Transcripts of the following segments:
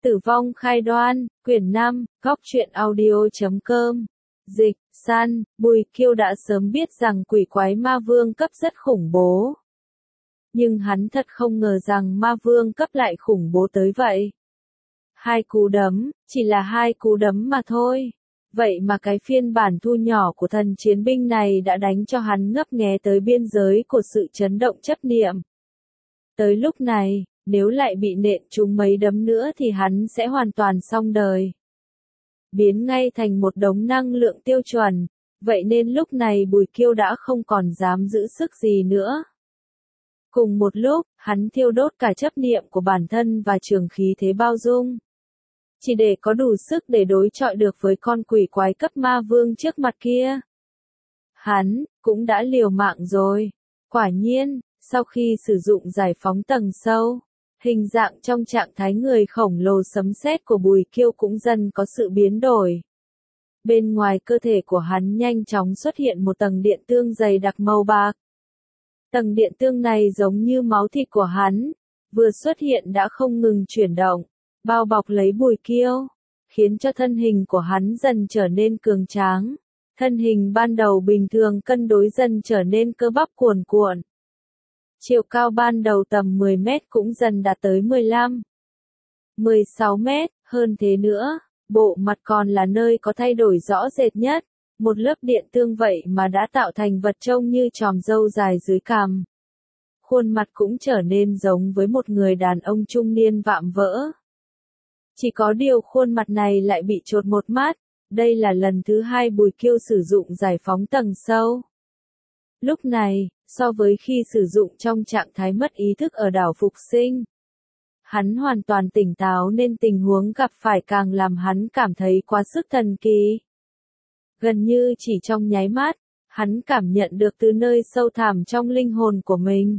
Tử vong khai đoan, quyển 5, góc truyện audio.com. Dịch, San, Bùi Kiêu đã sớm biết rằng quỷ quái ma vương cấp rất khủng bố. Nhưng hắn thật không ngờ rằng ma vương cấp lại khủng bố tới vậy. 2 cú đấm, chỉ là 2 cú đấm mà thôi. Vậy mà cái phiên bản thu nhỏ của thần chiến binh này đã đánh cho hắn ngấp nghé tới biên giới của sự chấn động chấp niệm. Tới lúc này, nếu lại bị nện trúng mấy đấm nữa thì hắn sẽ hoàn toàn xong đời. Biến ngay thành một đống năng lượng tiêu chuẩn, vậy nên lúc này Bùi Kiêu đã không còn dám giữ sức gì nữa. Cùng một lúc, hắn thiêu đốt cả chấp niệm của bản thân và trường khí thế bao dung. Chỉ để có đủ sức để đối chọi được với con quỷ quái cấp ma vương trước mặt kia. Hắn, cũng đã liều mạng rồi. Quả nhiên, sau khi sử dụng giải phóng tầng sâu, hình dạng trong trạng thái người khổng lồ sấm sét của Bùi Kiêu cũng dần có sự biến đổi. Bên ngoài cơ thể của hắn nhanh chóng xuất hiện một tầng điện tương dày đặc màu bạc. Tầng điện tương này giống như máu thịt của hắn, vừa xuất hiện đã không ngừng chuyển động, bao bọc lấy Bùi Kiêu, khiến cho thân hình của hắn dần trở nên cường tráng. Thân hình ban đầu bình thường cân đối dần trở nên cơ bắp cuồn cuộn. Chiều cao ban đầu tầm 10 mét cũng dần đạt tới 15, 16 mét, hơn thế nữa, bộ mặt còn là nơi có thay đổi rõ rệt nhất, một lớp điện tương vậy mà đã tạo thành vật trông như chòm râu dài dưới cằm. Khuôn mặt cũng trở nên giống với một người đàn ông trung niên vạm vỡ. Chỉ có điều khuôn mặt này lại bị chột một mắt, đây là lần thứ 2 Bùi Kiêu sử dụng giải phóng tầng sâu. Lúc này, so với khi sử dụng trong trạng thái mất ý thức ở đảo Phục Sinh, hắn hoàn toàn tỉnh táo nên tình huống gặp phải càng làm hắn cảm thấy quá sức thần kỳ. Gần như chỉ trong nháy mắt, hắn cảm nhận được từ nơi sâu thẳm trong linh hồn của mình.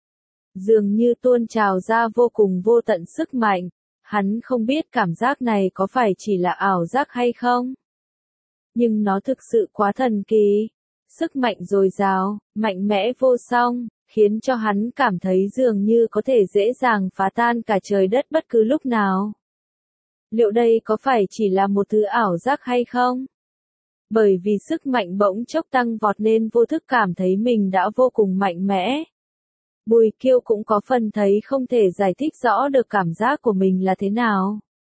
Dường như tuôn trào ra vô cùng vô tận sức mạnh, hắn không biết cảm giác này có phải chỉ là ảo giác hay không. Nhưng nó thực sự quá thần kỳ. Sức mạnh dồi dào, mạnh mẽ vô song, khiến cho hắn cảm thấy dường như có thể dễ dàng phá tan cả trời đất bất cứ lúc nào. Liệu đây có phải chỉ là một thứ ảo giác hay không? Bởi vì sức mạnh bỗng chốc tăng vọt nên vô thức cảm thấy mình đã vô cùng mạnh mẽ. Bùi Kiêu cũng có phần thấy không thể giải thích rõ được cảm giác của mình là thế nào.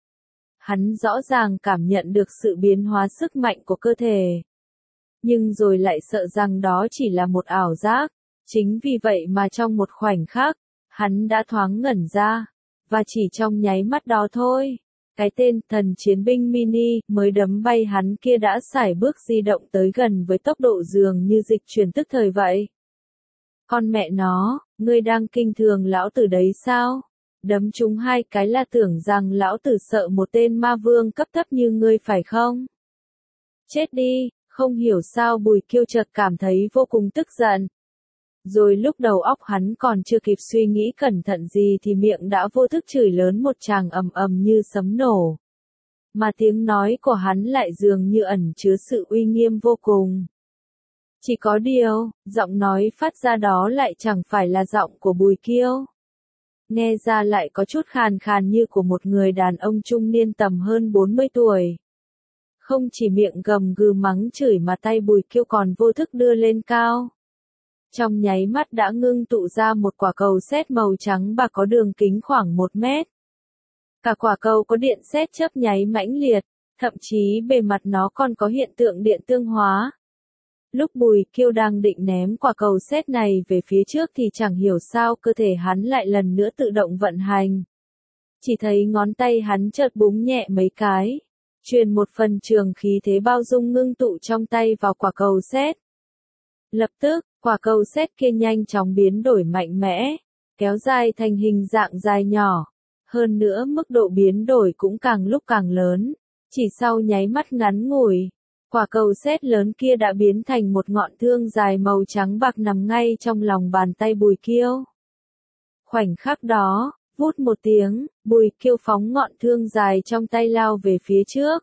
Hắn rõ ràng cảm nhận được sự biến hóa sức mạnh của cơ thể. Nhưng rồi lại sợ rằng đó chỉ là một ảo giác, chính vì vậy mà trong một khoảnh khắc, hắn đã thoáng ngẩn ra, và chỉ trong nháy mắt đó thôi, cái tên thần chiến binh mini mới đấm bay hắn kia đã sải bước di động tới gần với tốc độ dường như dịch chuyển tức thời vậy. Con mẹ nó, ngươi đang kinh thường lão tử đấy sao? Đấm trúng 2 cái là tưởng rằng lão tử sợ một tên ma vương cấp thấp như ngươi phải không? Chết đi! Không hiểu sao Bùi Kiêu chợt cảm thấy vô cùng tức giận. Rồi lúc đầu óc hắn còn chưa kịp suy nghĩ cẩn thận gì thì miệng đã vô thức chửi lớn một tràng ầm ầm như sấm nổ. Mà tiếng nói của hắn lại dường như ẩn chứa sự uy nghiêm vô cùng. Chỉ có điều, giọng nói phát ra đó lại chẳng phải là giọng của Bùi Kiêu. Nghe ra lại có chút khàn khàn như của một người đàn ông trung niên tầm hơn 40 tuổi. Không chỉ miệng gầm gừ mắng chửi mà tay Bùi Kiêu còn vô thức đưa lên cao. Trong nháy mắt đã ngưng tụ ra một quả cầu sét màu trắng bạc có đường kính khoảng 1 mét. Cả quả cầu có điện sét chớp nháy mãnh liệt, thậm chí bề mặt nó còn có hiện tượng điện tương hóa. Lúc Bùi Kiêu đang định ném quả cầu sét này về phía trước thì chẳng hiểu sao cơ thể hắn lại lần nữa tự động vận hành. Chỉ thấy ngón tay hắn chợt búng nhẹ mấy cái. Truyền một phần trường khí thế bao dung ngưng tụ trong tay vào quả cầu sét. Lập tức, quả cầu sét kia nhanh chóng biến đổi mạnh mẽ, kéo dài thành hình dạng dài nhỏ. Hơn nữa mức độ biến đổi cũng càng lúc càng lớn. Chỉ sau nháy mắt ngắn ngủi, quả cầu sét lớn kia đã biến thành một ngọn thương dài màu trắng bạc nằm ngay trong lòng bàn tay Bùi Kiêu. Khoảnh khắc đó, vút một tiếng, Bùi Kiêu phóng ngọn thương dài trong tay lao về phía trước.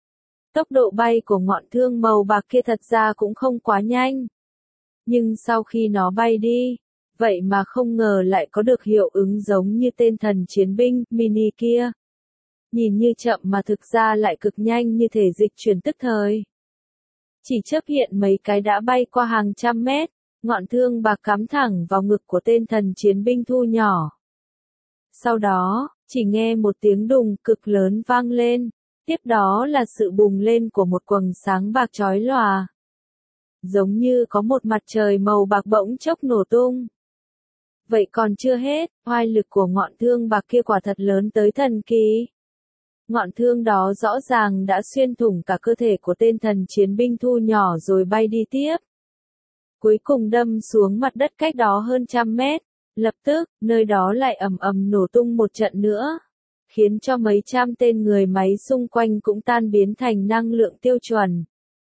Tốc độ bay của ngọn thương màu bạc kia thật ra cũng không quá nhanh. Nhưng sau khi nó bay đi, vậy mà không ngờ lại có được hiệu ứng giống như tên thần chiến binh mini kia. nhìn như chậm mà thực ra lại cực nhanh như thể dịch chuyển tức thời. Chỉ chớp hiện mấy cái đã bay qua hàng trăm mét, ngọn thương bạc cắm thẳng vào ngực của tên thần chiến binh thu nhỏ. Sau đó, chỉ nghe một tiếng đùng cực lớn vang lên, tiếp đó là sự bùng lên của một quầng sáng bạc chói lòa. Giống như có một mặt trời màu bạc bỗng chốc nổ tung. Vậy còn chưa hết, oai lực của ngọn thương bạc kia quả thật lớn tới thần kỳ. Ngọn thương đó rõ ràng đã xuyên thủng cả cơ thể của tên thần chiến binh thu nhỏ rồi bay đi tiếp. Cuối cùng đâm xuống mặt đất cách đó hơn 100 mét. Lập tức, nơi đó lại ầm ầm nổ tung một trận nữa, khiến cho mấy trăm tên người máy xung quanh cũng tan biến thành năng lượng tiêu chuẩn.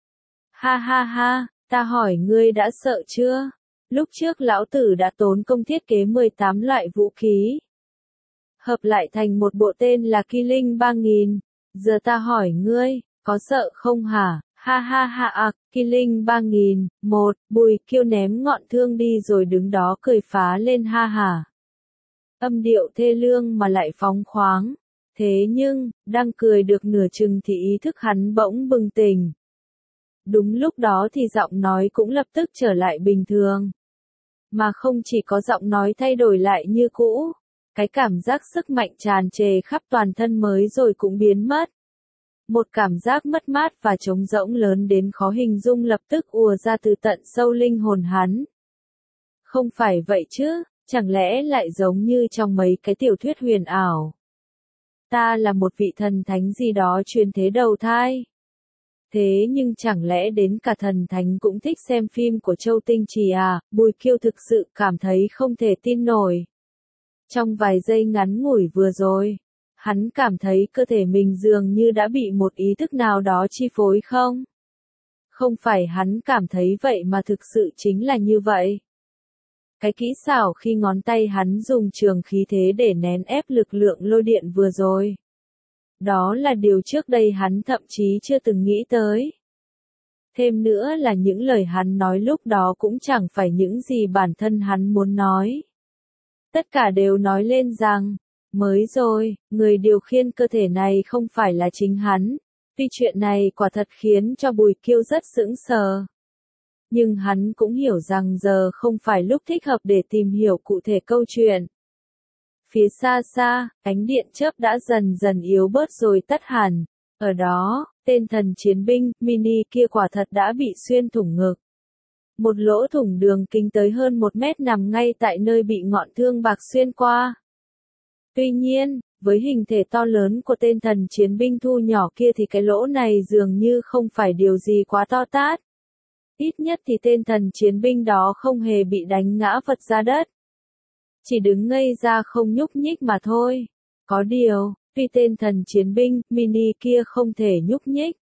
Ha ha ha, ta hỏi ngươi đã sợ chưa? Lúc trước lão tử đã tốn công thiết kế 18 loại vũ khí, hợp lại thành một bộ tên là Killing 3000. Giờ ta hỏi ngươi, có sợ không hả? Ha ha ha Killing 3000, Bùi Kiêu ném ngọn thương đi rồi đứng đó cười phá lên ha hả. Âm điệu thê lương mà lại phóng khoáng. Thế nhưng, đang cười được nửa chừng thì ý thức hắn bỗng bừng tỉnh. Đúng lúc đó thì giọng nói cũng lập tức trở lại bình thường. Mà không chỉ có giọng nói thay đổi lại như cũ, cái cảm giác sức mạnh tràn trề khắp toàn thân mới rồi cũng biến mất. Một cảm giác mất mát và trống rỗng lớn đến khó hình dung lập tức ùa ra từ tận sâu linh hồn hắn. Không phải vậy chứ, chẳng lẽ lại giống như trong mấy cái tiểu thuyết huyền ảo. Ta là một vị thần thánh gì đó truyền thế đầu thai. Thế nhưng chẳng lẽ đến cả thần thánh cũng thích xem phim của Châu Tinh Trì à? Bùi Kiêu thực sự cảm thấy không thể tin nổi. Trong vài giây ngắn ngủi vừa rồi, hắn cảm thấy cơ thể mình dường như đã bị một ý thức nào đó chi phối không? Không phải hắn cảm thấy vậy mà thực sự chính là như vậy. Cái kỹ xảo khi ngón tay hắn dùng trường khí thế để nén ép lực lượng lôi điện vừa rồi. Đó là điều trước đây hắn thậm chí chưa từng nghĩ tới. Thêm nữa là những lời hắn nói lúc đó cũng chẳng phải những gì bản thân hắn muốn nói. Tất cả đều nói lên rằng, mới rồi, người điều khiển cơ thể này không phải là chính hắn. Tuy chuyện này quả thật khiến cho Bùi Kiêu rất sững sờ. Nhưng hắn cũng hiểu rằng giờ không phải lúc thích hợp để tìm hiểu cụ thể câu chuyện. Phía xa xa, ánh điện chớp đã dần dần yếu bớt rồi tắt hẳn. Ở đó, tên thần chiến binh, mini kia quả thật đã bị xuyên thủng ngực. Một lỗ thủng đường kính tới hơn 1 mét nằm ngay tại nơi bị ngọn thương bạc xuyên qua. Tuy nhiên, với hình thể to lớn của tên thần chiến binh thu nhỏ kia thì cái lỗ này dường như không phải điều gì quá to tát. Ít nhất thì tên thần chiến binh đó không hề bị đánh ngã vật ra đất. Chỉ đứng ngây ra không nhúc nhích mà thôi. Có điều, tuy tên thần chiến binh, mini kia không thể nhúc nhích.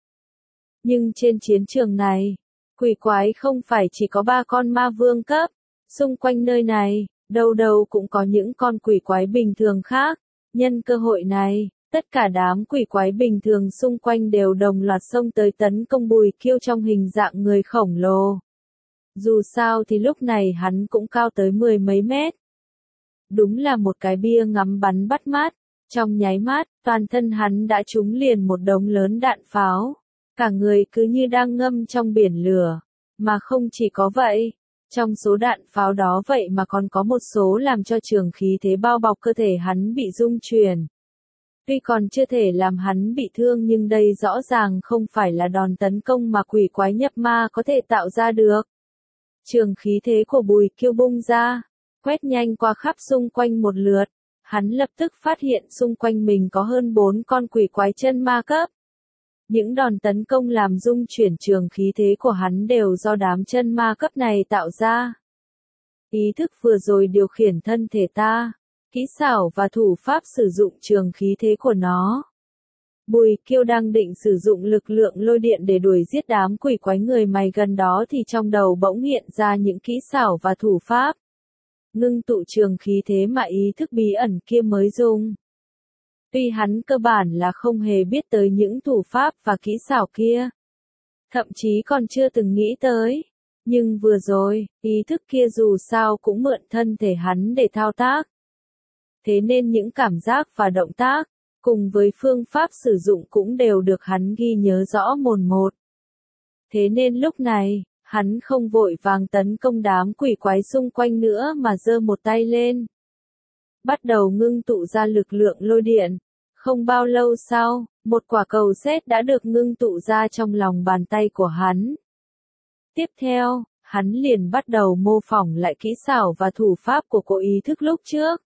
Nhưng trên chiến trường này, quỷ quái không phải chỉ có 3 con ma vương cấp. Xung quanh nơi này, đâu đâu cũng có những con quỷ quái bình thường khác. Nhân cơ hội này, tất cả đám quỷ quái bình thường xung quanh đều đồng loạt xông tới tấn công Bùi Kiêu trong hình dạng người khổng lồ. Dù sao thì lúc này hắn cũng cao tới 10 mấy mét. Đúng là một cái bia ngắm bắn bắt mắt. Trong nháy mắt, toàn thân hắn đã trúng liền một đống lớn đạn pháo. Cả người cứ như đang ngâm trong biển lửa. Mà không chỉ có vậy, trong số đạn pháo đó vậy mà còn có một số làm cho trường khí thế bao bọc cơ thể hắn bị rung chuyển. Tuy còn chưa thể làm hắn bị thương nhưng đây rõ ràng không phải là đòn tấn công mà quỷ quái nhập ma có thể tạo ra được. Trường khí thế của Bùi Kiêu bung ra, quét nhanh qua khắp xung quanh một lượt. Hắn lập tức phát hiện xung quanh mình có hơn 4 con quỷ quái chân ma cấp. Những đòn tấn công làm rung chuyển trường khí thế của hắn đều do đám chân ma cấp này tạo ra. Ý thức vừa rồi điều khiển thân thể ta, kỹ xảo và thủ pháp sử dụng trường khí thế của nó. Bùi Kiêu đang định sử dụng lực lượng lôi điện để đuổi giết đám quỷ quái người mày gần đó thì trong đầu bỗng hiện ra những kỹ xảo và thủ pháp. Ngưng tụ trường khí thế mà ý thức bí ẩn kia mới dùng. Tuy hắn cơ bản là không hề biết tới những thủ pháp và kỹ xảo kia. Thậm chí còn chưa từng nghĩ tới. Nhưng vừa rồi, ý thức kia dù sao cũng mượn thân thể hắn để thao tác. Thế nên những cảm giác và động tác, cùng với phương pháp sử dụng cũng đều được hắn ghi nhớ rõ mồn một. Thế nên lúc này, hắn không vội vàng tấn công đám quỷ quái xung quanh nữa mà giơ một tay lên. Bắt đầu ngưng tụ ra lực lượng lôi điện. Không bao lâu sau, một quả cầu sét đã được ngưng tụ ra trong lòng bàn tay của hắn. Tiếp theo, hắn liền bắt đầu mô phỏng lại kỹ xảo và thủ pháp của cỗ ý thức lúc trước.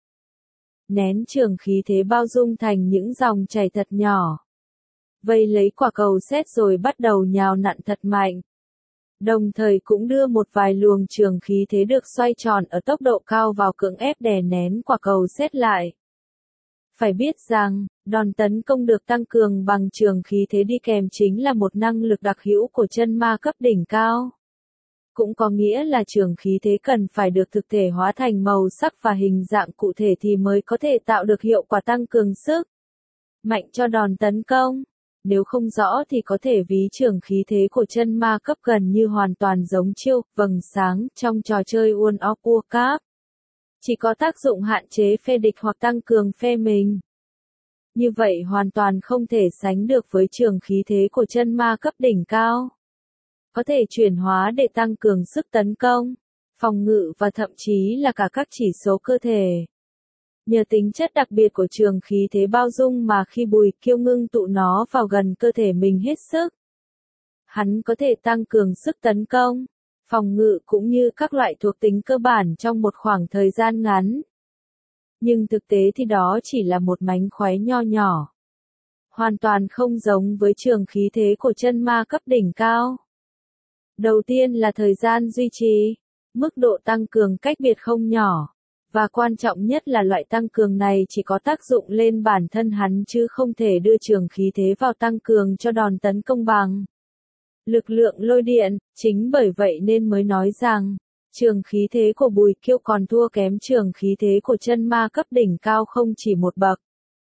Nén trường khí thế bao dung thành những dòng chảy thật nhỏ. Vây lấy quả cầu sét rồi bắt đầu nhào nặn thật mạnh. Đồng thời cũng đưa một vài luồng trường khí thế được xoay tròn ở tốc độ cao vào cưỡng ép đè nén quả cầu sét lại. Phải biết rằng, đòn tấn công được tăng cường bằng trường khí thế đi kèm chính là một năng lực đặc hữu của chân ma cấp đỉnh cao. Cũng có nghĩa là trường khí thế cần phải được thực thể hóa thành màu sắc và hình dạng cụ thể thì mới có thể tạo được hiệu quả tăng cường sức mạnh cho đòn tấn công. Nếu không rõ thì có thể ví trường khí thế của chân ma cấp gần như hoàn toàn giống chiêu vầng sáng trong trò chơi World of Warcraft. Chỉ có tác dụng hạn chế phe địch hoặc tăng cường phe mình. Như vậy hoàn toàn không thể sánh được với trường khí thế của chân ma cấp đỉnh cao. Có thể chuyển hóa để tăng cường sức tấn công, phòng ngự và thậm chí là cả các chỉ số cơ thể. Nhờ tính chất đặc biệt của trường khí thế bao dung mà khi Bùi Kiêu ngưng tụ nó vào gần cơ thể mình hết sức, hắn có thể tăng cường sức tấn công, phòng ngự cũng như các loại thuộc tính cơ bản trong một khoảng thời gian ngắn. Nhưng thực tế thì đó chỉ là một mánh khóe nho nhỏ. Hoàn toàn không giống với trường khí thế của chân ma cấp đỉnh cao. Đầu tiên là thời gian duy trì, mức độ tăng cường cách biệt không nhỏ. Và quan trọng nhất là loại tăng cường này chỉ có tác dụng lên bản thân hắn chứ không thể đưa trường khí thế vào tăng cường cho đòn tấn công bằng lực lượng lôi điện. Chính bởi vậy nên mới nói rằng, trường khí thế của Bùi Kiêu còn thua kém trường khí thế của chân ma cấp đỉnh cao không chỉ một bậc.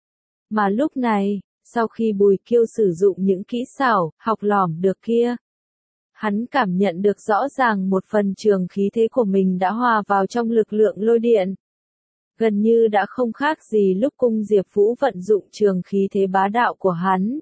Mà lúc này, sau khi Bùi Kiêu sử dụng những kỹ xảo học lỏm được kia, hắn cảm nhận được rõ ràng một phần trường khí thế của mình đã hòa vào trong lực lượng lôi điện. Gần như đã không khác gì lúc cung Diệp Vũ vận dụng trường khí thế bá đạo của hắn.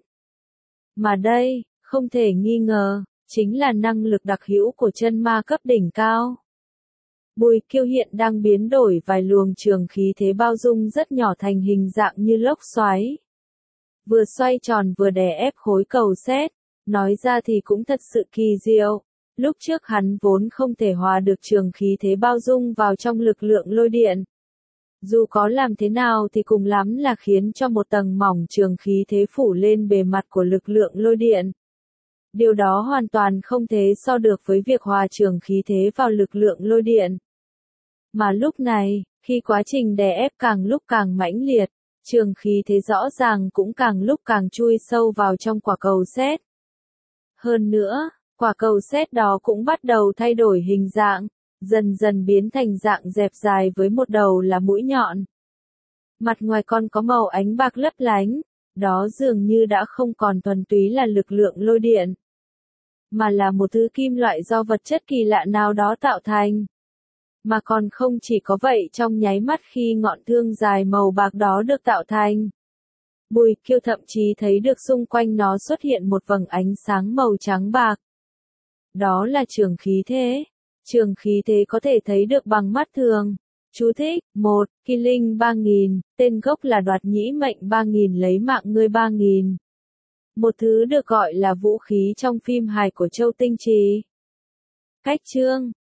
Mà đây, không thể nghi ngờ, chính là năng lực đặc hữu của chân ma cấp đỉnh cao. Bùi Kiêu hiện đang biến đổi vài luồng trường khí thế bao dung rất nhỏ thành hình dạng như lốc xoáy. Vừa xoay tròn vừa đè ép khối cầu sét. Nói ra thì cũng thật sự kỳ diệu. Lúc trước hắn vốn không thể hòa được trường khí thế bao dung vào trong lực lượng lôi điện. Dù có làm thế nào thì cùng lắm là khiến cho một tầng mỏng trường khí thế phủ lên bề mặt của lực lượng lôi điện. Điều đó hoàn toàn không thể so được với việc hòa trường khí thế vào lực lượng lôi điện. Mà lúc này, khi quá trình đè ép càng lúc càng mãnh liệt, trường khí thế rõ ràng cũng càng lúc càng chui sâu vào trong quả cầu sét. Hơn nữa, quả cầu sét đó cũng bắt đầu thay đổi hình dạng, dần dần biến thành dạng dẹp dài với một đầu là mũi nhọn. Mặt ngoài còn có màu ánh bạc lấp lánh, đó dường như đã không còn thuần túy là lực lượng lôi điện, mà là một thứ kim loại do vật chất kỳ lạ nào đó tạo thành. Mà còn không chỉ có vậy, trong nháy mắt khi ngọn thương dài màu bạc đó được tạo thành, Bùi Kiêu thậm chí thấy được xung quanh nó xuất hiện một vầng ánh sáng màu trắng bạc. Đó là trường khí thế. Trường khí thế có thể thấy được bằng mắt thường. Chú thích: 1. Kỳ linh 3000, tên gốc là đoạt nhĩ mệnh 3000 lấy mạng ngươi 3000. Một thứ được gọi là vũ khí trong phim hài của Châu Tinh Trì. Cách chương